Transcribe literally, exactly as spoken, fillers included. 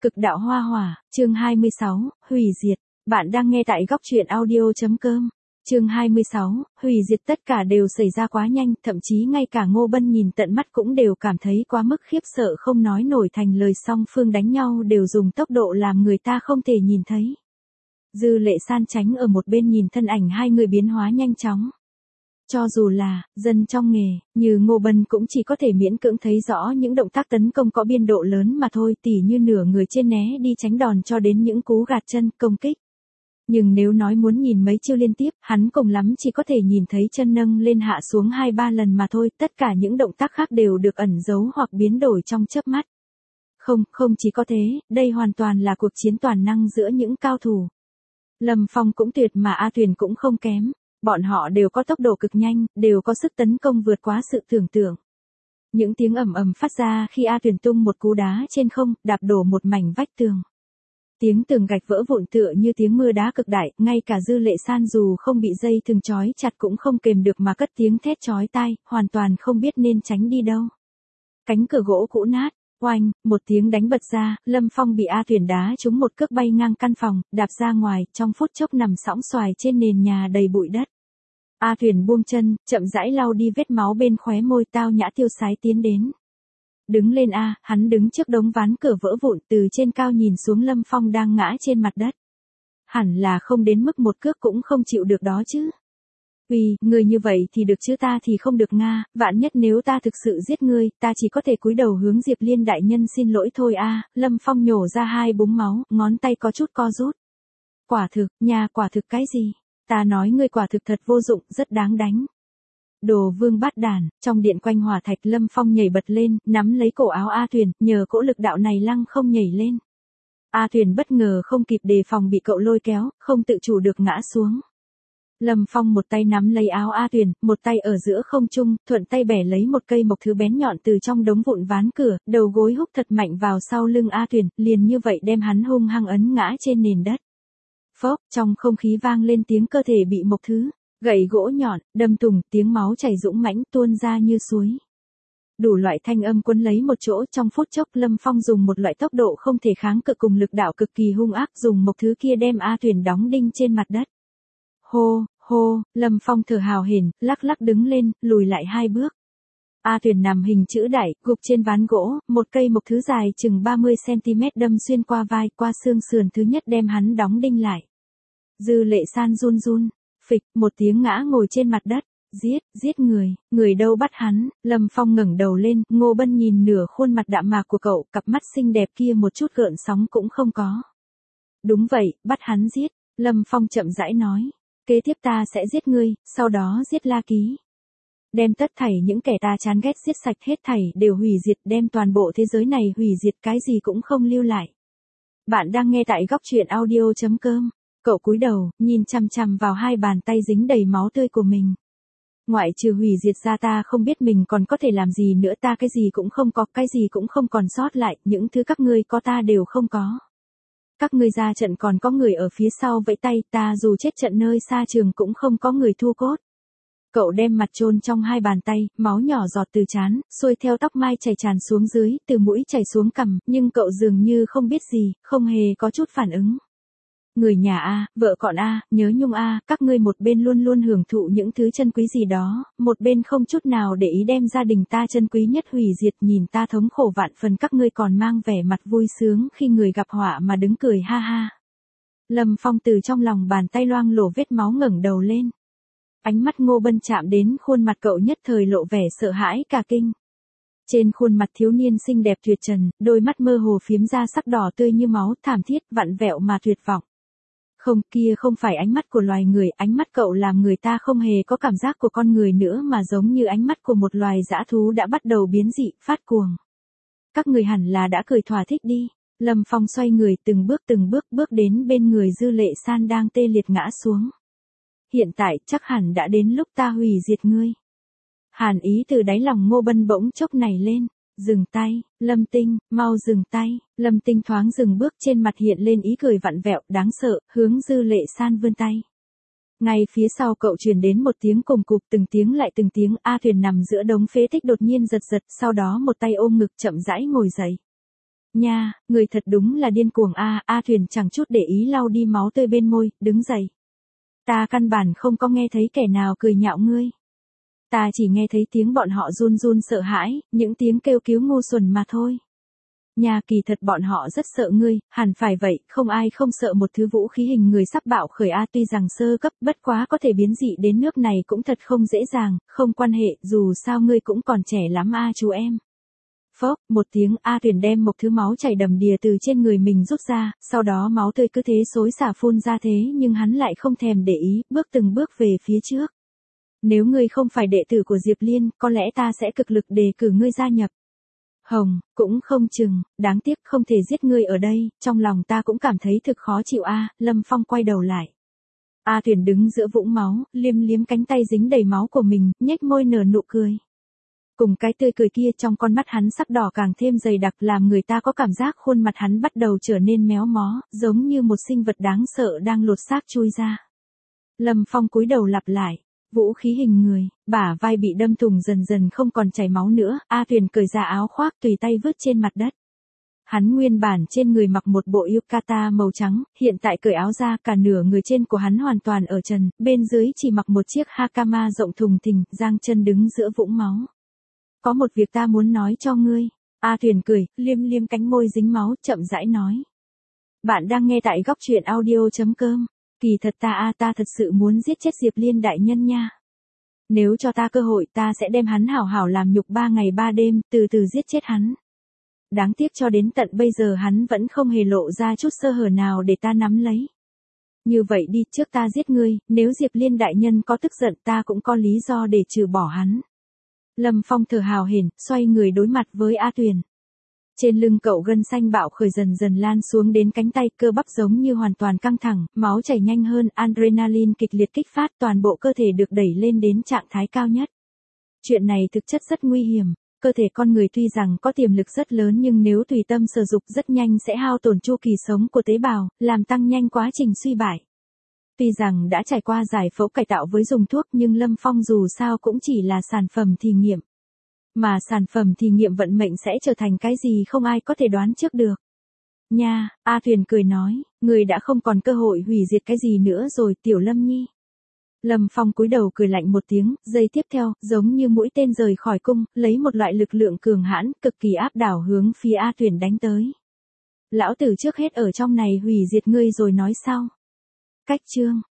Cực đạo hoa hỏa, chương hai mươi sáu, hủy diệt. Bạn đang nghe tại góc truyện audio.com. Chương hai mươi sáu, hủy diệt. Tất cả đều xảy ra quá nhanh, thậm chí ngay cả Ngô Bân nhìn tận mắt cũng đều cảm thấy quá mức khiếp sợ không nói nổi thành lời. Song phương đánh nhau đều dùng tốc độ làm người ta không thể nhìn thấy. Dư Lệ San tránh ở một bên nhìn thân ảnh hai người biến hóa nhanh chóng. Cho dù là dân trong nghề, như Ngô Bân cũng chỉ có thể miễn cưỡng thấy rõ những động tác tấn công có biên độ lớn mà thôi, tỉ như nửa người trên né đi tránh đòn cho đến những cú gạt chân công kích. Nhưng nếu nói muốn nhìn mấy chiêu liên tiếp, hắn cùng lắm chỉ có thể nhìn thấy chân nâng lên hạ xuống hai ba lần mà thôi, tất cả những động tác khác đều được ẩn giấu hoặc biến đổi trong chớp mắt. Không, không chỉ có thế, đây hoàn toàn là cuộc chiến toàn năng giữa những cao thủ. Lâm Phong cũng tuyệt mà A Tuyền cũng không kém. Bọn họ đều có tốc độ cực nhanh, đều có sức tấn công vượt quá sự tưởng tượng. Những tiếng ầm ầm phát ra khi A Tuyền tung một cú đá trên không, đạp đổ một mảnh vách tường. Tiếng tường gạch vỡ vụn tựa như tiếng mưa đá cực đại, ngay cả Dư Lệ San dù không bị dây thừng trói chặt cũng không kềm được mà cất tiếng thét chói tai, hoàn toàn không biết nên tránh đi đâu. Cánh cửa gỗ cũ nát, oanh, một tiếng đánh bật ra, Lâm Phong bị A Tuyền đá trúng một cước bay ngang căn phòng, đạp ra ngoài, trong phút chốc nằm sõng xoài trên nền nhà đầy bụi đất. A Tuyền buông chân, chậm rãi lau đi vết máu bên khóe môi, tao nhã tiêu sái tiến đến. Đứng lên a, hắn đứng trước đống ván cửa vỡ vụn, từ trên cao nhìn xuống Lâm Phong đang ngã trên mặt đất. Hẳn là không đến mức một cước cũng không chịu được đó chứ. Uy, người như vậy thì được chứ ta thì không được nga, vạn nhất nếu ta thực sự giết ngươi, ta chỉ có thể cúi đầu hướng Diệp Liên đại nhân xin lỗi thôi a. Lâm Phong nhổ ra hai búng máu, ngón tay có chút co rút. Quả thực, nha, quả thực cái gì? Ta nói ngươi quả thực thật vô dụng, rất đáng đánh. Đồ vương bát đàn, trong điện quanh hỏa thạch. Lâm Phong nhảy bật lên, nắm lấy cổ áo A Tuyền, nhờ cỗ lực đạo này lăng không nhảy lên. A Tuyền bất ngờ không kịp đề phòng bị cậu lôi kéo, không tự chủ được ngã xuống. Lâm Phong một tay nắm lấy áo A Tuyền, một tay ở giữa không trung, thuận tay bẻ lấy một cây mộc thứ bén nhọn từ trong đống vụn ván cửa, đầu gối húc thật mạnh vào sau lưng A Tuyền, liền như vậy đem hắn hung hăng ấn ngã trên nền đất. Phốc, trong không khí vang lên tiếng cơ thể bị mộc thứ, gậy gỗ nhọn, đâm thủng, tiếng máu chảy dũng mãnh tuôn ra như suối. Đủ loại thanh âm quấn lấy một chỗ, trong phút chốc Lâm Phong dùng một loại tốc độ không thể kháng cự cùng lực đạo cực kỳ hung ác, dùng mộc thứ kia đem A Tuyền đóng đinh trên mặt đất. Hô, hô, Lâm Phong thở hào hển, lắc lắc đứng lên, lùi lại hai bước. A Tuyền nằm hình chữ đại, gục trên ván gỗ, một cây mộc thứ dài chừng ba mươi xăng-ti-mét đâm xuyên qua vai, qua xương sườn thứ nhất đem hắn đóng đinh lại. Dư Lệ San run run, phịch, một tiếng ngã ngồi trên mặt đất. Giết, giết người, người đâu bắt hắn? Lâm Phong ngẩng đầu lên, Ngô Bân nhìn nửa khuôn mặt đạm mạc của cậu, cặp mắt xinh đẹp kia một chút gợn sóng cũng không có. Đúng vậy, bắt hắn giết, Lâm Phong chậm rãi nói. Kế tiếp ta sẽ giết ngươi, sau đó giết La Ký. Đem tất thảy những kẻ ta chán ghét giết sạch, hết thảy đều hủy diệt, đem toàn bộ thế giới này hủy diệt, cái gì cũng không lưu lại. Bạn đang nghe tại góc truyện audio.com. Cậu cúi đầu, nhìn chằm chằm vào hai bàn tay dính đầy máu tươi của mình. Ngoại trừ hủy diệt ra ta không biết mình còn có thể làm gì nữa, ta cái gì cũng không có, cái gì cũng không còn sót lại, những thứ các ngươi có ta đều không có. Các ngươi ra trận còn có người ở phía sau vẫy tay, ta dù chết trận nơi xa trường cũng không có người thu cốt. Cậu đem mặt chôn trong hai bàn tay, máu nhỏ giọt từ trán, xuôi theo tóc mai chảy tràn xuống dưới, từ mũi chảy xuống cằm, nhưng cậu dường như không biết gì, không hề có chút phản ứng. Người nhà a, vợ con a, nhớ nhung a, các ngươi một bên luôn luôn hưởng thụ những thứ chân quý gì đó, một bên không chút nào để ý đem gia đình ta chân quý nhất hủy diệt, nhìn ta thống khổ vạn phần, các ngươi còn mang vẻ mặt vui sướng khi người gặp họa mà đứng cười ha ha. Lâm Phong từ trong lòng bàn tay loang lổ vết máu ngẩng đầu lên. Ánh mắt Ngô Bân chạm đến khuôn mặt cậu, nhất thời lộ vẻ sợ hãi cả kinh. Trên khuôn mặt thiếu niên xinh đẹp tuyệt trần, đôi mắt mơ hồ phiếm ra sắc đỏ tươi như máu, thảm thiết, vặn vẹo mà tuyệt vọng. Không, kia không phải ánh mắt của loài người, ánh mắt cậu làm người ta không hề có cảm giác của con người nữa mà giống như ánh mắt của một loài dã thú đã bắt đầu biến dị, phát cuồng. Các người hẳn là đã cười thỏa thích đi. Lâm Phong xoay người từng bước từng bước bước đến bên người Dư Lệ San đang tê liệt ngã xuống. Hiện tại chắc hẳn đã đến lúc ta hủy diệt ngươi. Hàn ý từ đáy lòng Ngô Bân bỗng chốc nảy lên. Dừng tay, Lâm Tinh, mau dừng tay. Lâm Tinh thoáng dừng bước, trên mặt hiện lên ý cười vặn vẹo, đáng sợ, hướng Dư Lệ San vươn tay. Ngay phía sau cậu truyền đến một tiếng cùng cụp, từng tiếng lại từng tiếng. A Tuyền nằm giữa đống phế tích đột nhiên giật giật, sau đó một tay ôm ngực chậm rãi ngồi dậy. Nha, người thật đúng là điên cuồng a, A Tuyền chẳng chút để ý lau đi máu tươi bên môi, đứng dậy. Ta căn bản không có nghe thấy kẻ nào cười nhạo ngươi. Ta chỉ nghe thấy tiếng bọn họ run run sợ hãi, những tiếng kêu cứu ngu xuẩn mà thôi. Nhà kỳ thật bọn họ rất sợ ngươi, hẳn phải vậy, không ai không sợ một thứ vũ khí hình người sắp bạo khởi a, tuy rằng sơ cấp bất quá có thể biến dị đến nước này cũng thật không dễ dàng, không quan hệ, dù sao ngươi cũng còn trẻ lắm a chú em. Phốc, một tiếng A Tuyền đem một thứ máu chảy đầm đìa từ trên người mình rút ra, sau đó máu tươi cứ thế xối xả phun ra thế nhưng hắn lại không thèm để ý, bước từng bước về phía trước. Nếu ngươi không phải đệ tử của Diệp Liên, có lẽ ta sẽ cực lực đề cử ngươi gia nhập. Hồng, cũng không chừng, đáng tiếc không thể giết ngươi ở đây, trong lòng ta cũng cảm thấy thực khó chịu a. Lâm Phong quay đầu lại. A Tuyền đứng giữa vũng máu, liếm liếm cánh tay dính đầy máu của mình, nhếch môi nở nụ cười. Cùng cái tươi cười kia trong con mắt hắn sắc đỏ càng thêm dày đặc làm người ta có cảm giác khuôn mặt hắn bắt đầu trở nên méo mó, giống như một sinh vật đáng sợ đang lột xác chui ra. Lâm Phong cúi đầu lặp lại. Vũ khí hình người, bả vai bị đâm thủng dần dần không còn chảy máu nữa, A Tuyền cởi ra áo khoác tùy tay vứt trên mặt đất. Hắn nguyên bản trên người mặc một bộ yukata màu trắng, hiện tại cởi áo ra cả nửa người trên của hắn hoàn toàn ở trần, bên dưới chỉ mặc một chiếc hakama rộng thùng thình, giang chân đứng giữa vũng máu. Có một việc ta muốn nói cho ngươi. A Tuyền cười, liêm liêm cánh môi dính máu, chậm rãi nói. Bạn đang nghe tại góc truyện audio chấm com. Kỳ thật ta a ta thật sự muốn giết chết Diệp Liên đại nhân nha. Nếu cho ta cơ hội ta sẽ đem hắn hảo hảo làm nhục ba ngày ba đêm, từ từ giết chết hắn. Đáng tiếc cho đến tận bây giờ hắn vẫn không hề lộ ra chút sơ hở nào để ta nắm lấy. Như vậy đi, trước ta giết ngươi, nếu Diệp Liên đại nhân có tức giận ta cũng có lý do để trừ bỏ hắn. Lâm Phong thở hào hển, xoay người đối mặt với A Tuyền. Trên lưng cậu gân xanh bạo khởi dần dần lan xuống đến cánh tay, cơ bắp giống như hoàn toàn căng thẳng, máu chảy nhanh hơn, adrenaline kịch liệt kích phát, toàn bộ cơ thể được đẩy lên đến trạng thái cao nhất. Chuyện này thực chất rất nguy hiểm, cơ thể con người tuy rằng có tiềm lực rất lớn nhưng nếu tùy tâm sử dụng rất nhanh sẽ hao tổn chu kỳ sống của tế bào, làm tăng nhanh quá trình suy bại. Tuy rằng đã trải qua giải phẫu cải tạo với dùng thuốc nhưng Lâm Phong dù sao cũng chỉ là sản phẩm thí nghiệm. Mà sản phẩm thí nghiệm vận mệnh sẽ trở thành cái gì không ai có thể đoán trước được. Nha, A Tuyền cười nói, người đã không còn cơ hội hủy diệt cái gì nữa rồi Tiểu Lâm Nhi. Lâm Phong cúi đầu cười lạnh một tiếng, giây tiếp theo, giống như mũi tên rời khỏi cung, lấy một loại lực lượng cường hãn, cực kỳ áp đảo hướng phía A Tuyền đánh tới. Lão tử trước hết ở trong này hủy diệt ngươi rồi nói sau. Cách chương.